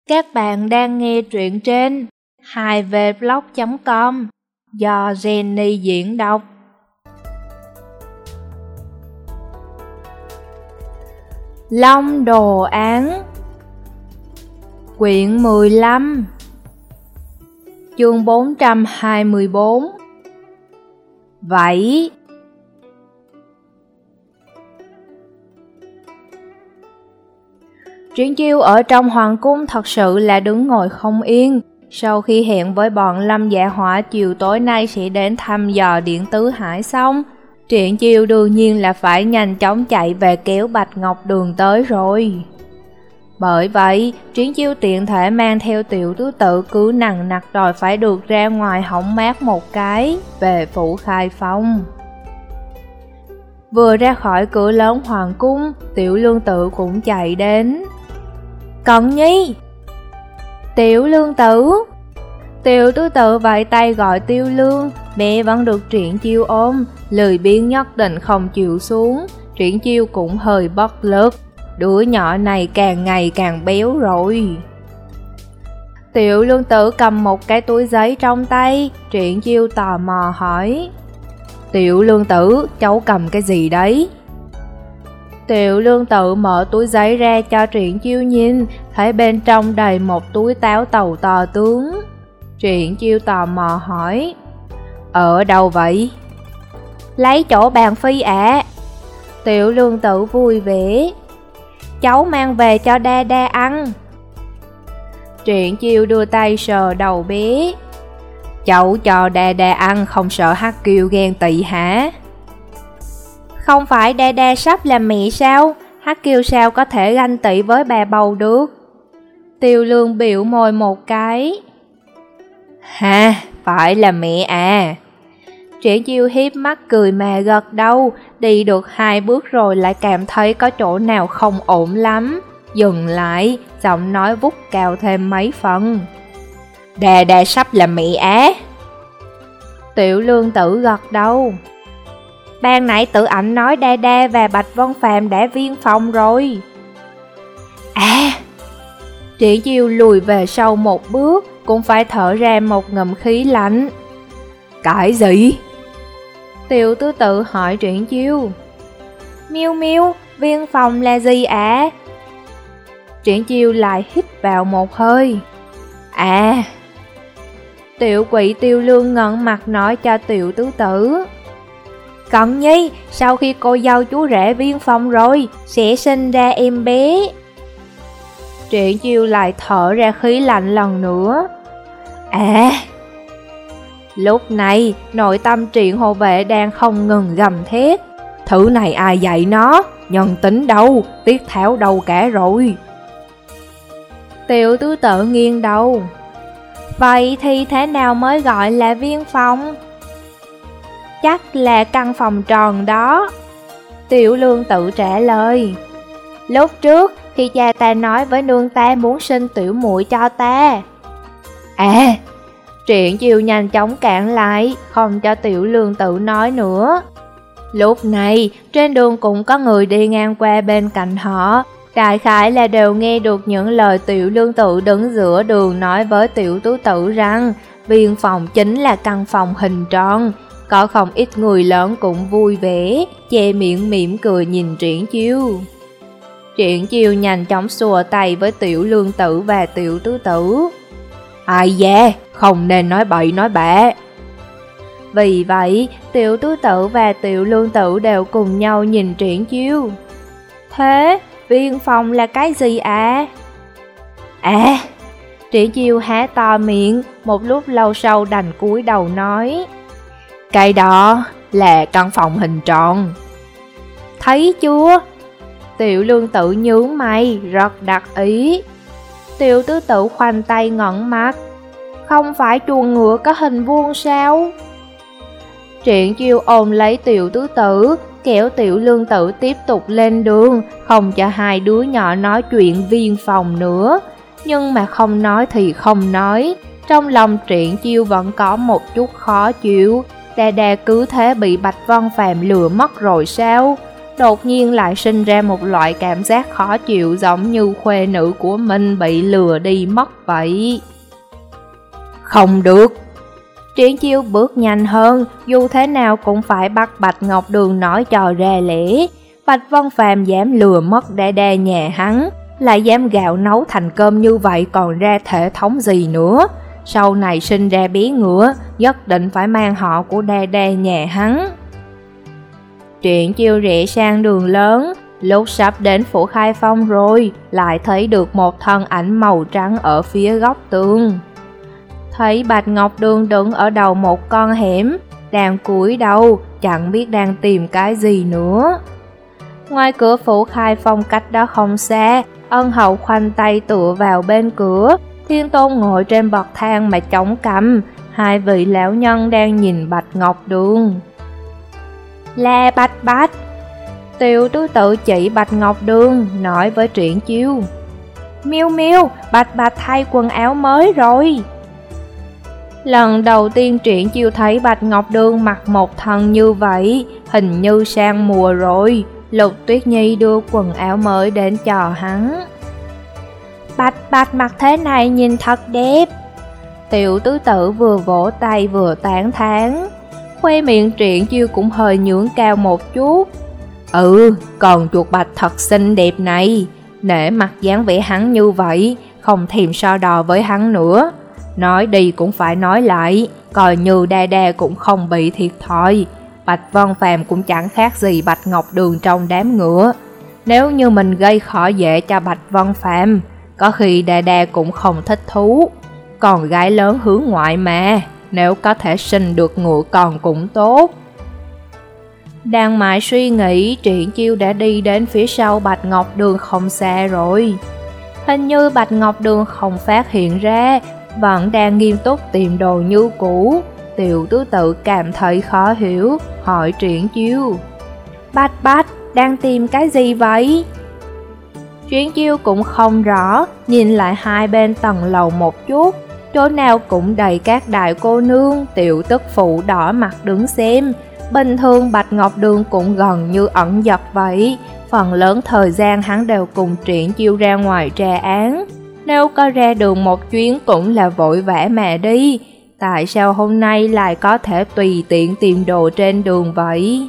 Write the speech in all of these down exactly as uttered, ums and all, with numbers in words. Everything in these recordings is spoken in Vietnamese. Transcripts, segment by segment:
Các bạn đang nghe truyện trên hai v blog chấm com do Jenny diễn đọc. Long đồ án, quyển mười lăm, chương bốn trăm hai mươi bốn. Vậy Triển Chiêu ở trong hoàng cung thật sự là đứng ngồi không yên. Sau khi hẹn với bọn Lâm Dạ Hỏa chiều tối nay sẽ đến thăm dò Điện Tứ Hải xong, Triển Chiêu đương nhiên là phải nhanh chóng chạy về kéo Bạch Ngọc Đường tới rồi. Bởi vậy, Triển Chiêu tiện thể mang theo Tiểu Tứ Tự cứ nằng nặc đòi phải được ra ngoài hóng mát một cái, về phủ Khai Phong. Vừa ra khỏi cửa lớn hoàng cung, Tiểu Lương Tự cũng chạy đến. Cận Nhi! Tiểu Lương Tử! Tiểu Tứ Tự vẫy tay gọi Tiêu Lương, mẹ vẫn được Triển Chiêu ôm, lười biếng nhất định không chịu xuống. Triển Chiêu cũng hơi bất lực, đứa nhỏ này càng ngày càng béo rồi. Tiểu Lương Tử cầm một cái túi giấy trong tay, Triển Chiêu tò mò hỏi: Tiểu Lương Tử, cháu cầm cái gì đấy? Tiểu Lương Tự mở túi giấy ra cho Triển Chiêu nhìn, thấy bên trong đầy một túi táo tàu to tướng. Triển Chiêu tò mò hỏi: Ở đâu vậy? Lấy chỗ bàn phi ạ. À. Tiểu Lương Tự vui vẻ: Cháu mang về cho đa đa ăn. Triển Chiêu đưa tay sờ đầu bé: Cháu cho đa đa ăn không sợ Hắc Kiêu ghen tị hả? Không phải đa đa sắp làm mẹ sao? Hắc Kiêu sao có thể ganh tị với bà bầu được? Tiêu Lương biểu môi một cái: Ha, phải là mẹ à. Triển Chiêu hiếp mắt cười mà gật đầu, đi được hai bước rồi lại cảm thấy có chỗ nào không ổn lắm. Dừng lại, giọng nói vút cao thêm mấy phần: Đà đà sắp là mẹ á. Tiểu Lương Tử gật đầu: Ban nãy tự ảnh nói Đa Đa và Bạch Vân Phàm đã viên phòng rồi. À! Triển Chiêu lùi về sau một bước, cũng phải thở ra một ngụm khí lạnh. Cái gì? Tiểu Tứ Tự hỏi Triển Chiêu. Miu Miu, viên phòng là gì ạ? À? Triển Chiêu lại hít vào một hơi. À! Tiểu Quỷ Tiêu Lương ngẩn mặt nói cho Tiểu Tứ Tự. Cận Nhi, sau khi cô dâu chú rể viên phòng rồi, sẽ sinh ra em bé. Triển Chiêu lại thở ra khí lạnh lần nữa. À! Lúc này, nội tâm Triển hộ vệ đang không ngừng gầm thét. Thứ này ai dạy nó? Nhân tính đâu? Tiết tháo đâu cả rồi? Tiểu Tứ Tự nghiêng đầu. Vậy thì thế nào mới gọi là viên phòng? Chắc là căn phòng tròn đó. Tiểu Lương Tự trả lời. Lúc trước khi cha ta nói với nương ta muốn sinh tiểu muội cho ta. À! Triển Chiêu nhanh chóng cản lại, không cho Tiểu Lương Tự nói nữa. Lúc này trên đường cũng có người đi ngang qua bên cạnh họ, đại khái là đều nghe được những lời Tiểu Lương Tự đứng giữa đường nói với Tiểu Tứ Tự rằng viên phòng chính là căn phòng hình tròn. Có không ít người lớn cũng vui vẻ, che miệng mỉm cười nhìn Triển Chiêu. Triển Chiêu nhanh chóng xua tay với Tiểu Lương Tự và Tiểu Tứ Tự. Ai da, không nên nói bậy nói bạ. Vì vậy, Tiểu Tứ Tự và Tiểu Lương Tự đều cùng nhau nhìn Triển Chiêu. Thế, viên phòng là cái gì ạ? À? À! Triển Chiêu há to miệng, một lúc lâu sau đành cúi đầu nói. Cái đó là căn phòng hình tròn. Thấy chưa? Tiểu Lương Tự nhướng mày, rất đặc ý. Tiểu Tứ Tự khoanh tay ngẩn mắt. Không phải chuồng ngựa có hình vuông sao? Triển Chiêu ôm lấy Tiểu Tứ Tự, kéo Tiểu Lương Tự tiếp tục lên đường, không cho hai đứa nhỏ nói chuyện viên phòng nữa. Nhưng mà không nói thì không nói, trong lòng Triển Chiêu vẫn có một chút khó chịu. Đa Đa cứ thế bị Bạch Vân Phàm lừa mất rồi sao? đột nhiên lại sinh ra một loại cảm giác khó chịu, giống như khuê nữ của mình bị lừa đi mất vậy. Không được! Triển Chiêu bước nhanh hơn, dù thế nào cũng phải bắt Bạch Ngọc Đường nói cho ra lẽ. Bạch Vân Phàm dám lừa mất đa đa nhà hắn, lại dám gạo nấu thành cơm như vậy, còn ra thể thống gì nữa. Sau này sinh ra bé ngựa, nhất định phải mang họ của đa đa nhà hắn. Triển Chiêu rẽ sang đường lớn, lúc sắp đến phủ Khai Phong rồi, lại thấy được một thân ảnh màu trắng ở phía góc tường. Thấy Bạch Ngọc Đường đứng ở đầu một con hẻm, đang cúi đầu, chẳng biết đang tìm cái gì nữa. Ngoài cửa phủ Khai Phong cách đó không xa, Ân Hậu khoanh tay tựa vào bên cửa, Thiên Tôn ngồi trên bậc thang mà chống cằm, hai vị lão nhân đang nhìn Bạch Ngọc Đường. Là Bạch Bạch! Tiểu tứ tự chỉ Bạch Ngọc Đường, nói với Triển Chiêu. Miêu Miêu, Bạch Bạch thay quần áo mới rồi. Lần đầu tiên Triển Chiêu thấy Bạch Ngọc Đường mặc một thân như vậy, hình như sang mùa rồi. Lục Tuyết Nhi đưa quần áo mới đến cho hắn. Bạch Bạch mặc thế này nhìn thật đẹp. Tiểu tứ tử vừa vỗ tay vừa tán thán. Khoe miệng Triển Chiêu cũng hơi nhướng cao một chút. Ừ, còn chuột bạch thật xinh đẹp này. Nể mặt dáng vẻ hắn như vậy, không thèm so đo với hắn nữa. Nói đi cũng phải nói lại, coi như đa đa cũng không bị thiệt thòi. Bạch Vân Phàm cũng chẳng khác gì Bạch Ngọc Đường trong đám ngựa. Nếu như mình gây khó dễ cho Bạch Vân Phàm, có khi đa đa cũng không thích thú. Còn gái lớn hướng ngoại mà, nếu có thể sinh được ngựa con cũng tốt. Đang mãi suy nghĩ, Triển Chiêu đã đi đến phía sau Bạch Ngọc Đường không xa rồi. Hình như Bạch Ngọc Đường không phát hiện ra, vẫn đang nghiêm túc tìm đồ như cũ. Tiểu tứ tự cảm thấy khó hiểu, hỏi Triển Chiêu. Bạch Bạch, đang tìm cái gì vậy? Triển Chiêu cũng không rõ, nhìn lại hai bên tầng lầu một chút. Chỗ nào cũng đầy các đại cô nương, tiểu tức phụ đỏ mặt đứng xem. Bình thường Bạch Ngọc Đường cũng gần như ẩn giật vậy. Phần lớn thời gian hắn đều cùng Triển Chiêu ra ngoài tra án. Nếu có ra đường một chuyến cũng là vội vã mà đi. Tại sao hôm nay lại có thể tùy tiện tìm đồ trên đường vậy?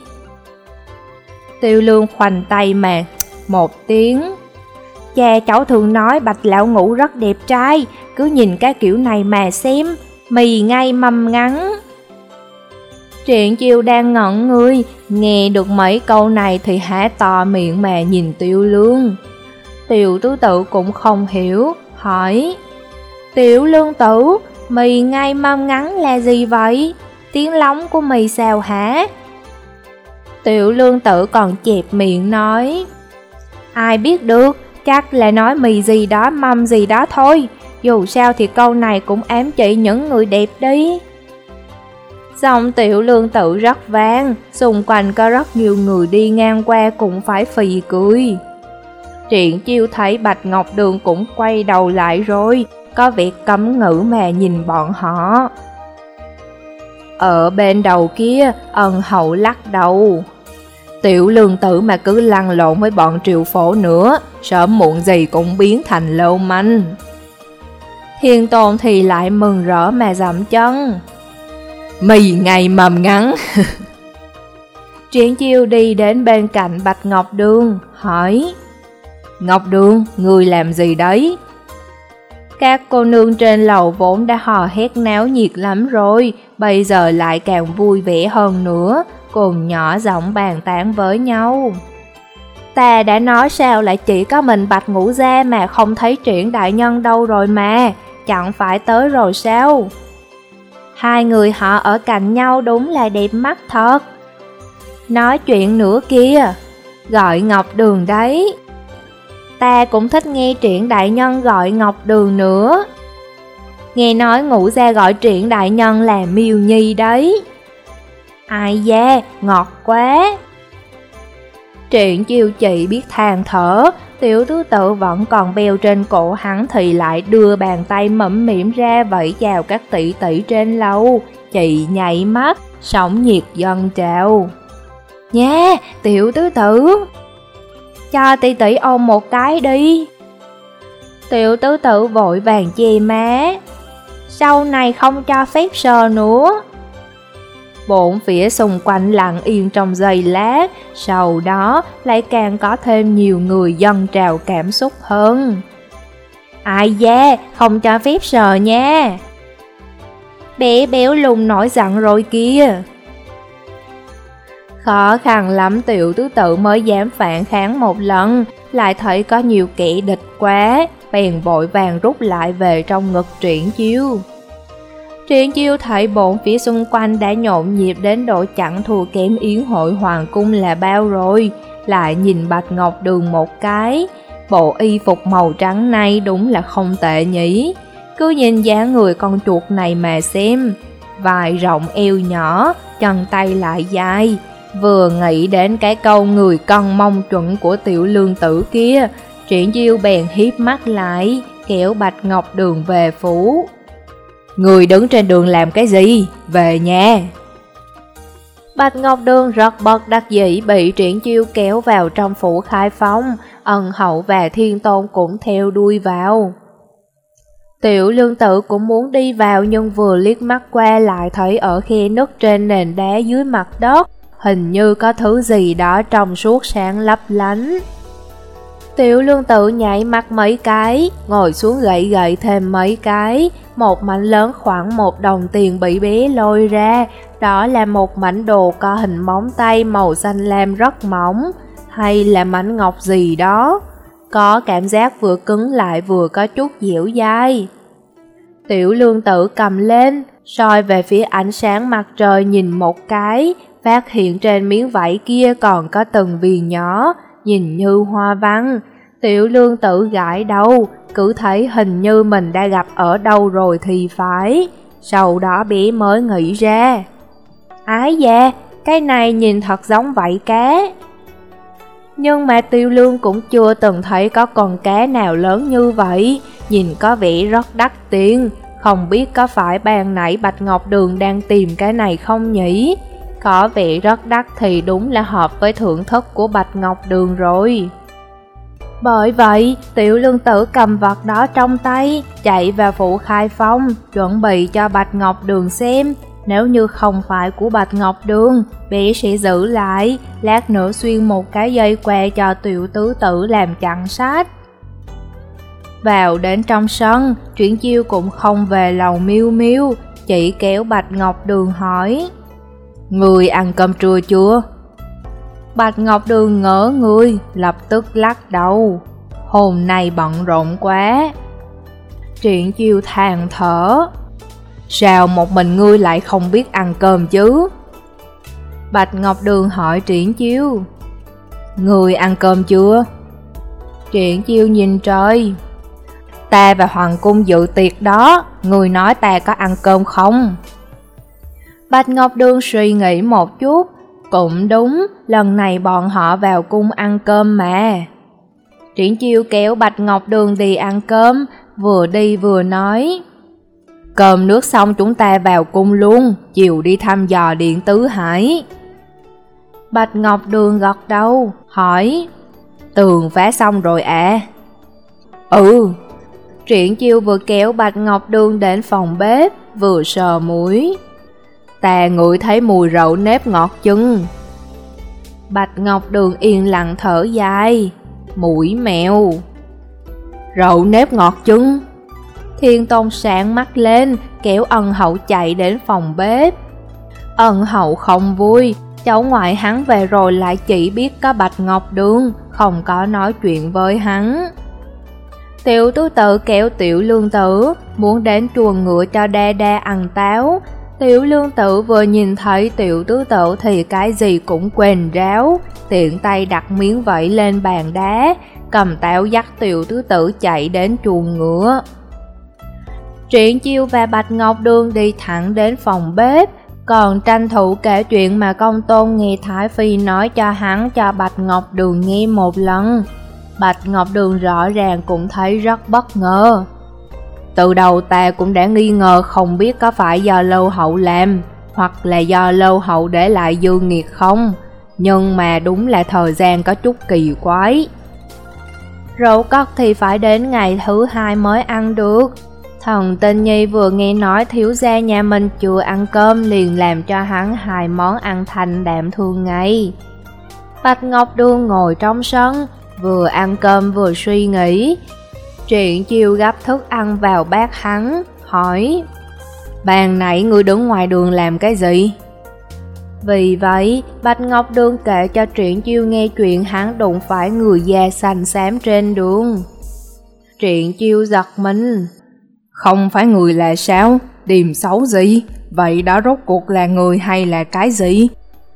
Tiêu Lương khoanh tay mà một tiếng. Cha cháu thường nói Bạch lão ngũ rất đẹp trai, cứ nhìn cái kiểu này mà xem, mì ngay mâm ngắn. Triển Chiêu đang ngẩn người, nghe được mấy câu này thì há to miệng mà nhìn Tiêu Lương. Tiểu tứ tự cũng không hiểu, hỏi. Tiểu Lương tử, mì ngay mâm ngắn là gì vậy? Tiếng lóng của mì xào hả? Tiểu Lương tử còn chẹp miệng nói. Ai biết được, chắc là nói mì gì đó mâm gì đó thôi. Dù sao thì câu này cũng ám chỉ những người đẹp đi. Giọng Tiểu Lương tử rất vang, xung quanh có rất nhiều người đi ngang qua cũng phải phì cười. Triển Chiêu thấy Bạch Ngọc Đường cũng quay đầu lại rồi, có việc cấm ngữ mà nhìn bọn họ. Ở bên đầu kia, Ân Hậu lắc đầu. Tiểu Lương tử mà cứ lăn lộn với bọn triệu phổ nữa, sớm muộn gì cũng biến thành lưu manh. Thiên Tôn thì lại mừng rỡ mà dậm chân. Mì ngày mầm ngắn. Triển Chiêu đi đến bên cạnh Bạch Ngọc Đường, hỏi. Ngọc Đường, người làm gì đấy? Các cô nương trên lầu vốn đã hò hét náo nhiệt lắm rồi, bây giờ lại càng vui vẻ hơn nữa, cùng nhỏ giọng bàn tán với nhau. Ta đã nói sao lại chỉ có mình Bạch Ngũ Gia mà không thấy Triển đại nhân đâu rồi mà, chẳng phải tới rồi sao? Hai người họ ở cạnh nhau đúng là đẹp mắt thật. Nói chuyện nữa kia, gọi Ngọc Đường đấy. Ta cũng thích nghe Triển đại nhân gọi Ngọc Đường nữa. Nghe nói Ngũ Gia gọi Triển đại nhân là Miêu Nhi đấy. Ai da, ngọt quá. Triển Chiêu chỉ biết than thở, tiểu tứ tự vẫn còn beo trên cổ hắn thì lại đưa bàn tay mẫm mỉm ra vẫy chào các tỷ tỷ trên lầu. Chị nhảy mắt, sóng nhiệt dâng trào. Nha, Tiểu tứ tử, cho tỷ tỷ ôm một cái đi. Tiểu tứ tử vội vàng che má, sau này không cho phép sờ nữa. Bốn phía xung quanh lặng yên trong giây lát, sau đó lại càng có thêm nhiều người dâng trào cảm xúc hơn. Ai da, không cho phép sờ nha. Bé béo lùn nổi giận rồi kia. Khó khăn lắm Tiểu tứ tự mới dám phản kháng một lần, lại thấy có nhiều kẻ địch quá, bèn vội vàng rút lại về trong ngực Triển Chiêu. Triển Chiêu thấy bốn phía xung quanh đã nhộn nhịp đến độ chẳng thua kém yến hội hoàng cung là bao rồi, lại nhìn Bạch Ngọc Đường một cái. Bộ y phục màu trắng này đúng là không tệ nhỉ, cứ nhìn dáng người con chuột này mà xem. Vai rộng eo nhỏ, chân tay lại dài. Vừa nghĩ đến cái câu người cân mông chuẩn của Tiểu Lương Tử kia, Triển Chiêu bèn hiếp mắt lại, kéo Bạch Ngọc Đường về phủ. Người đứng trên đường làm cái gì? Về nhà. Bạch Ngọc Đường rất bất đắc dĩ bị Triển Chiêu kéo vào trong phủ Khai Phong, Ân Hậu và Thiên Tôn cũng theo đuôi vào. Tiểu Lương Tử cũng muốn đi vào nhưng vừa liếc mắt qua lại thấy ở khe nứt trên nền đá dưới mặt đất, hình như có thứ gì đó trong suốt sáng lấp lánh. Tiểu Lương Tử nhảy mắt mấy cái, ngồi xuống gậy gậy thêm mấy cái, một mảnh lớn khoảng một đồng tiền bị bé lôi ra, đó là một mảnh đồ có hình móng tay màu xanh lam rất mỏng, hay là mảnh ngọc gì đó, có cảm giác vừa cứng lại vừa có chút dẻo dai. Tiểu Lương Tử cầm lên, soi về phía ánh sáng mặt trời nhìn một cái, phát hiện trên miếng vải kia còn có từng viền nhỏ, nhìn như hoa văn. Tiểu Lương Tử gãi đầu, cứ thấy hình như mình đã gặp ở đâu rồi thì phải. Sau đó bé mới nghĩ ra, ái da, cái này nhìn thật giống vảy cá. Nhưng mà Tiểu Lương cũng chưa từng thấy có con cá nào lớn như vậy, nhìn có vẻ rất đắt tiền. Không biết có phải ban nãy Bạch Ngọc Đường đang tìm cái này không nhỉ? Có vẻ rất đắt thì đúng là hợp với thưởng thức của Bạch Ngọc Đường rồi. Bởi vậy, Tiểu Lương Tử cầm vật đó trong tay, chạy vào phủ Khai Phong, chuẩn bị cho Bạch Ngọc Đường xem. Nếu như không phải của Bạch Ngọc Đường, bé sẽ giữ lại, lát nữa xuyên một cái dây que cho Tiểu Tứ Tử làm chặn sách. Vào đến trong sân, Triển Chiêu cũng không về lầu miêu miêu, chỉ kéo Bạch Ngọc Đường hỏi, người ăn cơm trưa chưa? Bạch Ngọc Đường ngỡ người, lập tức lắc đầu, hôm nay bận rộn quá. Triển Chiêu than thở, sao một mình ngươi lại không biết ăn cơm chứ? Bạch Ngọc Đường hỏi Triển Chiêu, người ăn cơm chưa? Triển Chiêu nhìn trời, ta và Hoàng cung dự tiệc đó, người nói ta có ăn cơm không? Bạch Ngọc Đường suy nghĩ một chút, cũng đúng, lần này bọn họ vào cung ăn cơm mà. Triển Chiêu kéo Bạch Ngọc Đường đi ăn cơm, vừa đi vừa nói, cơm nước xong chúng ta vào cung luôn, chiều đi thăm dò Điện Tứ Hải. Bạch Ngọc Đường gật đầu, hỏi, tường phá xong rồi à? Ừ. Triển Chiêu vừa kéo Bạch Ngọc Đường đến phòng bếp, vừa sờ mũi, ta ngửi thấy mùi rượu nếp ngọt chừng. Bạch Ngọc Đường yên lặng thở dài, mũi mèo. Rượu nếp ngọt chừng. Thiên Tôn sáng mắt lên, kéo Ân Hậu chạy đến phòng bếp. Ân Hậu không vui, cháu ngoại hắn về rồi lại chỉ biết có Bạch Ngọc Đường, không có nói chuyện với hắn. Tiểu Tứ Tự kéo Tiểu Lương Tử, muốn đến chuồng ngựa cho đa đa ăn táo. Tiểu Lương Tử vừa nhìn thấy Tiểu Tứ Tự thì cái gì cũng quên ráo, tiện tay đặt miếng vẩy lên bàn đá, cầm táo dắt Tiểu Tứ Tự chạy đến chuồng ngựa. Triển Chiêu và Bạch Ngọc Đường đi thẳng đến phòng bếp, còn tranh thủ kể chuyện mà công tôn nghe Thái Phi nói cho hắn cho Bạch Ngọc Đường nghe một lần. Bạch Ngọc Đường rõ ràng cũng thấy rất bất ngờ. Từ đầu ta cũng đã nghi ngờ không biết có phải do Lâu Hậu làm, hoặc là do Lâu Hậu để lại dư nghiệt không. Nhưng mà đúng là thời gian có chút kỳ quái. Rượu cất thì phải đến ngày thứ hai mới ăn được. Thần Tinh Nhi vừa nghe nói thiếu gia nhà mình chưa ăn cơm liền làm cho hắn hai món ăn thanh đạm thường ngày. Bạch Ngọc Đường ngồi trong sân, vừa ăn cơm vừa suy nghĩ. Triển Chiêu gắp thức ăn vào bát hắn, hỏi: "Ban nãy ngươi đứng ngoài đường làm cái gì?" Vì vậy, Bạch Ngọc Đường kể cho Triển Chiêu nghe chuyện hắn đụng phải người da xanh xám trên đường. Triển Chiêu giật mình: "Không phải người là sao? Điềm xấu gì? Vậy đó rốt cuộc là người hay là cái gì?"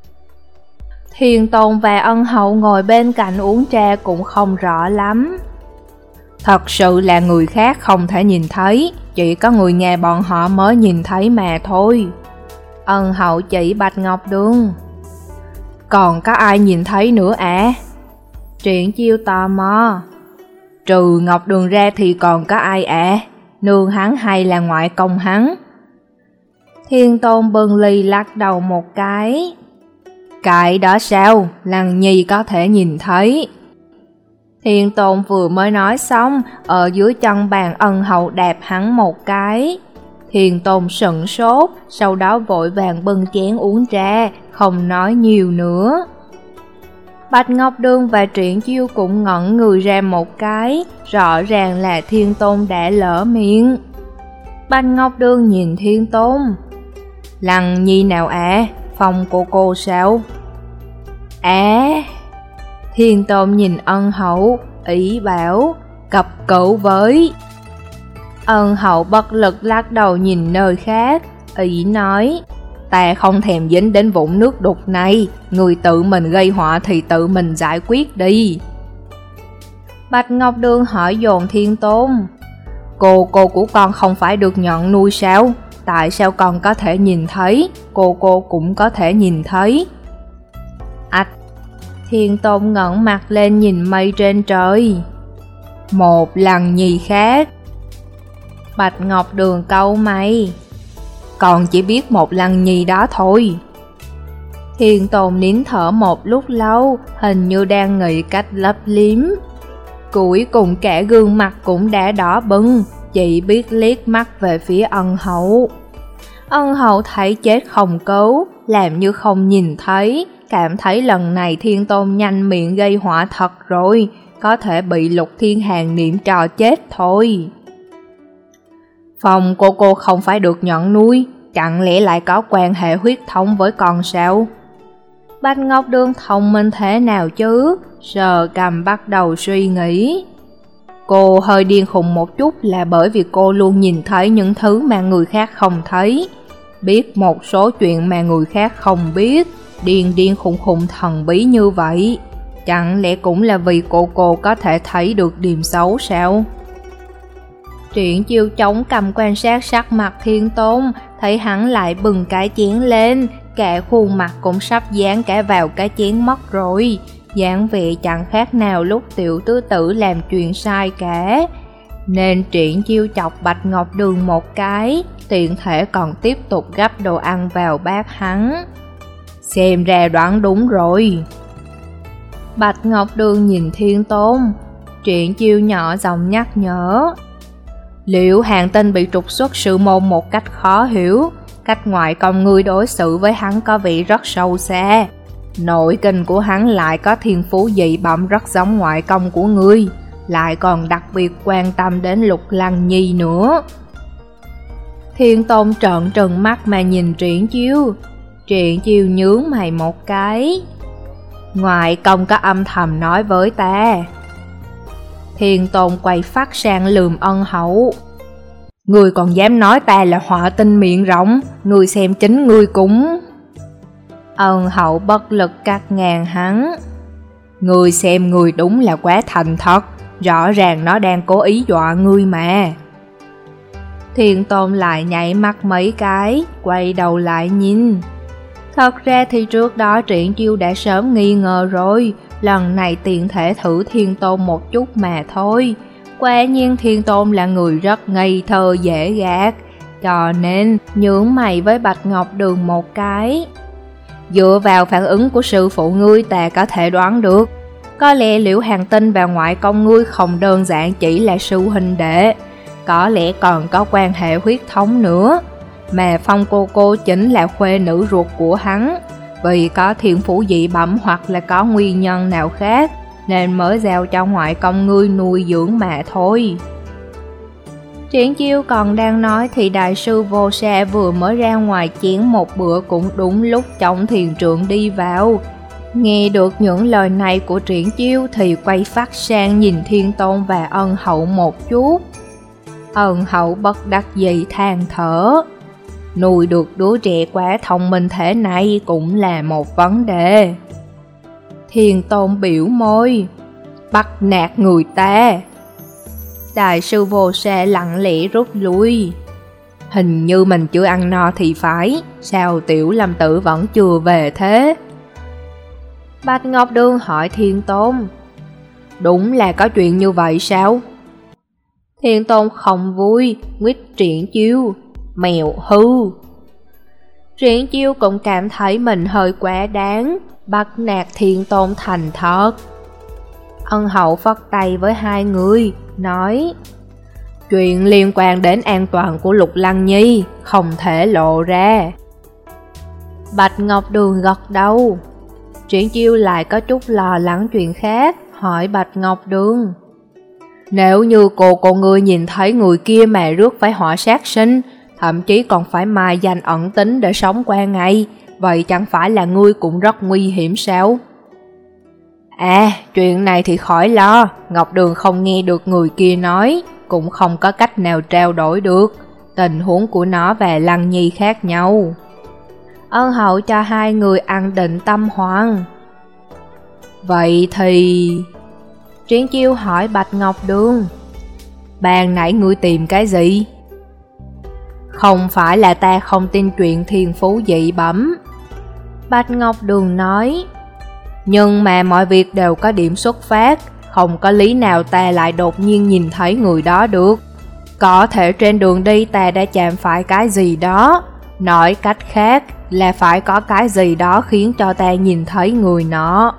Thiên Tôn và Ân Hậu ngồi bên cạnh uống trà cũng không rõ lắm. Thật sự là người khác không thể nhìn thấy, chỉ có người nhà bọn họ mới nhìn thấy mà thôi. Ân Hậu chỉ Bạch Ngọc Đường: "Còn có ai nhìn thấy nữa à?" Triển Chiêu tò mò: "Trừ Ngọc Đường ra thì còn có ai à? Nương hắn hay là ngoại công hắn?" Thiên Tôn bừng lì lắc đầu một cái: "Cái đó sao? Lăng Nhi có thể nhìn thấy." Thiên Tôn vừa mới nói xong, ở dưới chân bàn Ân Hậu đạp hắn một cái. Thiên Tôn sững sốt, sau đó vội vàng bưng chén uống trà, không nói nhiều nữa. Bạch Ngọc Đường và Triển Chiêu cũng ngẩn người ra một cái, rõ ràng là Thiên Tôn đã lỡ miệng. Bạch Ngọc Đường nhìn Thiên Tôn: "Lăng Nhi nào à? Phòng của cô sao?" "À." Thiên Tôn nhìn Ân Hậu, ý bảo: "Cập cửu với." Ân Hậu bất lực lắc đầu nhìn nơi khác, ý nói: "Ta không thèm dính đến vũng nước đục này, người tự mình gây họa thì tự mình giải quyết đi." Bạch Ngọc Đường hỏi dồn Thiên Tôn: Cô cô của con không phải được nhận nuôi sao? Tại sao con có thể nhìn thấy, cô cô cũng có thể nhìn thấy?" Ách! Thiên Tôn ngẩng mặt lên nhìn mây trên trời: "Một Lăng Nhi khác." Bạch Ngọc Đường cau mày: "Con chỉ biết một Lăng Nhi đó thôi." Thiên Tôn nín thở một lúc lâu, hình như đang nghĩ cách lấp liếm. Cuối cùng cả gương mặt cũng đã đỏ bừng, chỉ biết liếc mắt về phía Ân Hậu. Ân Hậu thấy chết không cứu, làm như không nhìn thấy, cảm thấy lần này Thiên Tôn nhanh miệng gây họa thật rồi, có thể bị Lục Thiên Hàn niệm trò chết thôi. Phòng cô cô không phải được nhận nuôi, chẳng lẽ lại có quan hệ huyết thống với con sao? Bạch Ngọc Đường thông minh thế nào chứ, sờ cằm bắt đầu suy nghĩ. Cô hơi điên khùng một chút là bởi vì cô luôn nhìn thấy những thứ mà người khác không thấy, biết một số chuyện mà người khác không biết, điên điên khùng khùng thần bí như vậy. Chẳng lẽ cũng là vì cô cô có thể thấy được điểm xấu sao? Triển Chiêu chống cầm quan sát sắc mặt Thiên Tôn, thấy hắn lại bừng cái chén lên, cả khuôn mặt cũng sắp dán cả vào cái chén mất rồi, dáng vẻ chẳng khác nào lúc tiểu tứ tử làm chuyện sai cả. Nên Triển Chiêu chọc Bạch Ngọc Đường một cái, tiện thể còn tiếp tục gắp đồ ăn vào bát hắn. Xem ra đoán đúng rồi. Bạch Ngọc Đường nhìn Thiên Tôn, Triển Chiêu nhỏ giọng nhắc nhở. Liệu Hàn Tinh bị trục xuất sự môn một cách khó hiểu, cách ngoại công ngươi đối xử với hắn có vẻ rất sâu xa. Nội kinh của hắn lại có thiên phú dị bẩm rất giống ngoại công của ngươi, lại còn đặc biệt quan tâm đến Lục Lăng Nhi nữa. Thiên Tôn trợn trừng mắt mà nhìn Triển Chiêu. Triển Chiêu nhướng mày một cái. Ngoại công có âm thầm nói với ta. Thiên Tôn quay phát sang lườm Ân Hậu. Ngươi còn dám nói ta là họa tinh miệng rộng, ngươi xem chính ngươi cũng... Ân Hậu bất lực cắt ngang hắn. Ngươi xem ngươi đúng là quá thành thật, rõ ràng nó đang cố ý dọa ngươi mà. Thiên Tôn lại nhảy mắt mấy cái, quay đầu lại nhìn. Thật ra thì trước đó Triển Chiêu đã sớm nghi ngờ rồi, lần này tiện thể thử Thiên Tôn một chút mà thôi. Quả nhiên Thiên Tôn là người rất ngây thơ dễ gạt, cho nên nhướng mày với Bạch Ngọc Đường một cái. Dựa vào phản ứng của sư phụ ngươi ta có thể đoán được, có lẽ Liễu Hàn Tinh và ngoại công ngươi không đơn giản chỉ là sư huynh đệ, có lẽ còn có quan hệ huyết thống nữa, mà Phong cô cô chính là khuê nữ ruột của hắn, vì có thiên phú dị bẩm hoặc là có nguyên nhân nào khác nên mới giao cho ngoại công ngươi nuôi dưỡng mà thôi. Triển Chiêu còn đang nói thì đại sư Vô Sa vừa mới ra ngoài chén một bữa, cũng đúng lúc Trọng Thiền Trượng đi vào. Nghe được những lời này của Triển Chiêu thì quay phát sang nhìn Thiên Tôn và Ân Hậu một chút. Ân Hậu bất đắc dĩ than thở, nuôi được đứa trẻ quá thông minh thế này cũng là một vấn đề. Thiên Tôn biểu môi, bắt nạt người ta. Đại sư Vô Sa lặng lẽ rút lui. Hình như mình chưa ăn no thì phải, sao Tiểu Lâm Tử vẫn chưa về thế? Bạch Ngọc Đường hỏi Thiên Tôn, đúng là có chuyện như vậy sao? Thiên Tôn không vui, nguyết Triển Chiêu, mèo hư. Triển Chiêu cũng cảm thấy mình hơi quá đáng, bắt nạt Thiên Tôn thành thật. Ân Hậu phất tay với hai người, nói, chuyện liên quan đến an toàn của Lục Lăng Nhi, không thể lộ ra. Bạch Ngọc Đường gật đầu. Triển Chiêu lại có chút lo lắng chuyện khác, hỏi Bạch Ngọc Đường, nếu như cô cô ngươi nhìn thấy người kia mà rước phải họa sát sinh, thậm chí còn phải mai danh ẩn tính để sống qua ngày, vậy chẳng phải là ngươi cũng rất nguy hiểm sao? À, chuyện này thì khỏi lo, Ngọc Đường không nghe được người kia nói, cũng không có cách nào trao đổi được, tình huống của nó và Lăng Nhi khác nhau. Ân Hậu cho hai người ăn định tâm hoan. Vậy thì... Triển Chiêu hỏi Bạch Ngọc Đường, ban nãy ngươi tìm cái gì? Không phải là ta không tin chuyện thiên phú dị bẩm, Bạch Ngọc Đường nói, nhưng mà mọi việc đều có điểm xuất phát, không có lý nào ta lại đột nhiên nhìn thấy người đó được. Có thể trên đường đi ta đã chạm phải cái gì đó, nói cách khác là phải có cái gì đó khiến cho ta nhìn thấy người nó.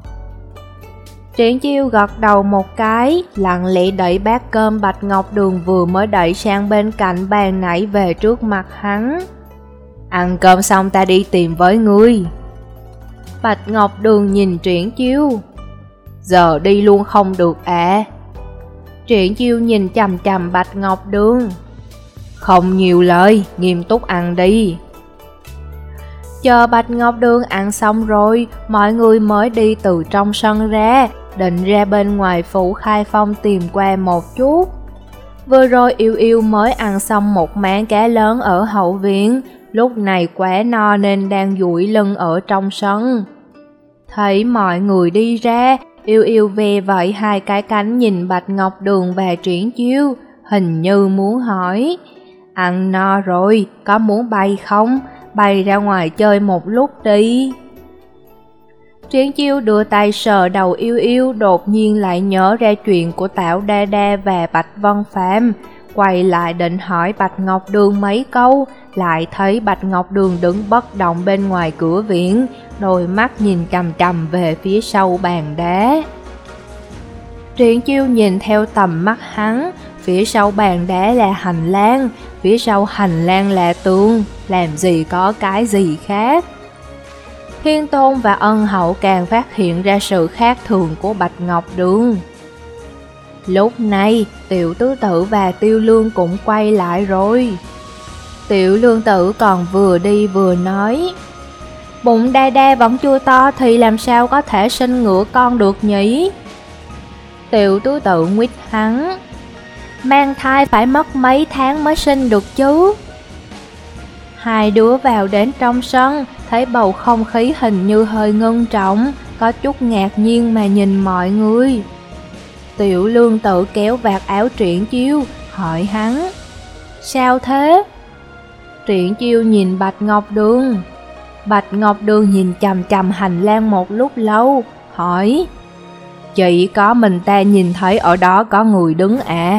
Triển Chiêu gật đầu một cái, lặng lẽ đẩy bát cơm Bạch Ngọc Đường vừa mới đẩy sang bên cạnh bàn nãy về trước mặt hắn. Ăn cơm xong ta đi tìm với ngươi. Bạch Ngọc Đường nhìn Triển Chiêu, giờ đi luôn không được à? Triển Chiêu nhìn chằm chằm Bạch Ngọc Đường, không nhiều lời, nghiêm túc ăn đi. Chờ Bạch Ngọc Đường ăn xong rồi, mọi người mới đi từ trong sân ra, định ra bên ngoài phủ Khai Phong tìm qua một chút. Vừa rồi Yêu Yêu mới ăn xong một máng cá lớn ở hậu viện, lúc này quá no nên đang duỗi lưng ở trong sân. Thấy mọi người đi ra, Yêu Yêu ve vẫy hai cái cánh nhìn Bạch Ngọc Đường và Triển Chiêu, hình như muốn hỏi, ăn no rồi, có muốn bay không? Bay ra ngoài chơi một lúc đi. Triển Chiêu đưa tay sờ đầu Yêu Yêu, đột nhiên lại nhớ ra chuyện của Tảo Đa Đa và Bạch Vân Phạm, quay lại định hỏi Bạch Ngọc Đường mấy câu, lại thấy Bạch Ngọc Đường đứng bất động bên ngoài cửa viện, đôi mắt nhìn chằm chằm về phía sau bàn đá. Triển Chiêu nhìn theo tầm mắt hắn, phía sau bàn đá là hành lang, phía sau hành lang là tường, làm gì có cái gì khác. Thiên Tôn và Ân Hậu càng phát hiện ra sự khác thường của Bạch Ngọc Đường. Lúc này, Tiểu Tứ Tử và Tiêu Lương cũng quay lại rồi. Tiểu Lương Tử còn vừa đi vừa nói, bụng Đa Đa vẫn chưa to thì làm sao có thể sinh ngựa con được nhỉ? Tiểu Tứ Tử nguyết hắn, mang thai phải mất mấy tháng mới sinh được chứ. Hai đứa vào đến trong sân, thấy bầu không khí hình như hơi ngưng trọng, có chút ngạc nhiên mà nhìn mọi người. Tiểu Lương Tử kéo vạt áo Triển Chiêu, hỏi hắn, sao thế? Triển Chiêu nhìn Bạch Ngọc Đường. Bạch Ngọc Đường nhìn chằm chằm hành lang một lúc lâu, hỏi, chỉ có mình ta nhìn thấy ở đó có người đứng à?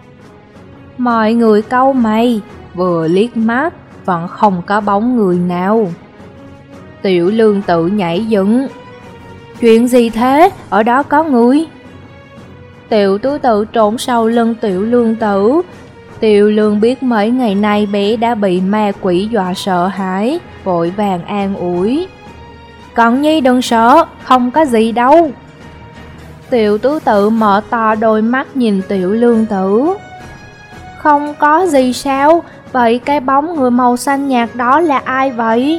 Mọi người cau mày, vừa liếc mắt, vẫn không có bóng người nào. Tiểu Lương Tử nhảy dựng. Chuyện gì thế? Ở đó có người. Tiểu Tứ Tử trốn sau lưng Tiểu Lương Tử. Tiểu Lương biết mấy ngày nay bé đã bị ma quỷ dọa sợ hãi, vội vàng an ủi. Cận nhi đừng sợ, không có gì đâu. Tiểu Tứ Tử mở to đôi mắt nhìn Tiểu Lương Tử. Không có gì sao? Vậy cái bóng người màu xanh nhạt đó là ai vậy?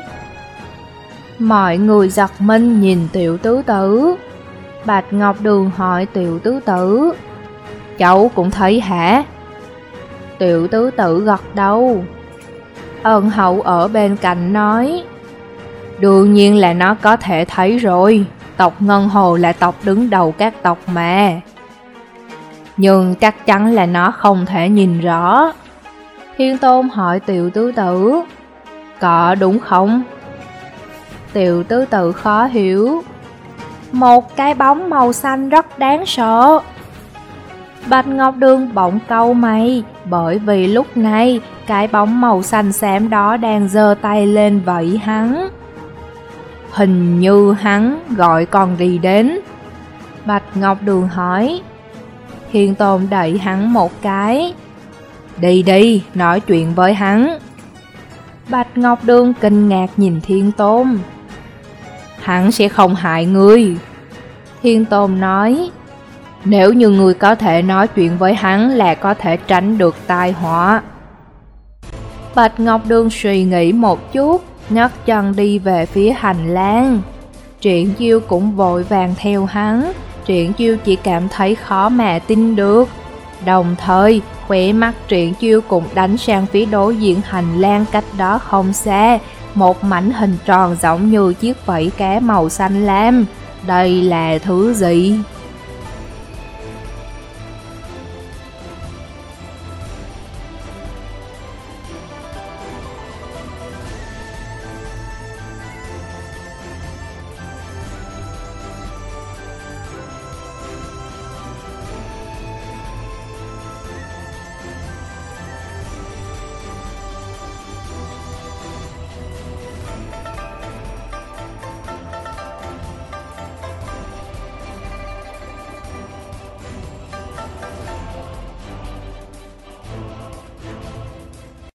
Mọi người giật mình nhìn Tiểu Tứ Tử. Bạch Ngọc Đường hỏi Tiểu Tứ Tử. Cháu cũng thấy hả? Tiểu Tứ Tử gật đầu. Ân Hậu ở bên cạnh nói. Đương nhiên là nó có thể thấy rồi. Tộc Ngân Hồ là tộc đứng đầu các tộc mà. Nhưng chắc chắn là nó không thể nhìn rõ. Thiên Tôn hỏi Tiểu Tứ Tử. Có đúng không? Tiểu Tứ Tử khó hiểu. Một cái bóng màu xanh rất đáng sợ. Bạch Ngọc Đường bỗng cau mày, bởi vì lúc này cái bóng màu xanh xám đó đang giơ tay lên vẫy hắn. Hình như hắn gọi con đi đến. Bạch Ngọc Đường hỏi. Thiên Tôn đẩy hắn một cái. Đi đi, nói chuyện với hắn. Bạch Ngọc Đường kinh ngạc nhìn Thiên Tôn. Hắn sẽ không hại ngươi. Thiên Tôn nói. Nếu như ngươi có thể nói chuyện với hắn là có thể tránh được tai họa. Bạch Ngọc Đường suy nghĩ một chút, nhấc chân đi về phía hành lang. Triển Chiêu cũng vội vàng theo hắn. Triển Chiêu chỉ cảm thấy khó mà tin được. Đồng thời, khóe mắt Triển Chiêu cũng đánh sang phía đối diện hành lang cách đó không xa. Một mảnh hình tròn giống như chiếc vảy cá màu xanh lam. Đây là thứ gì?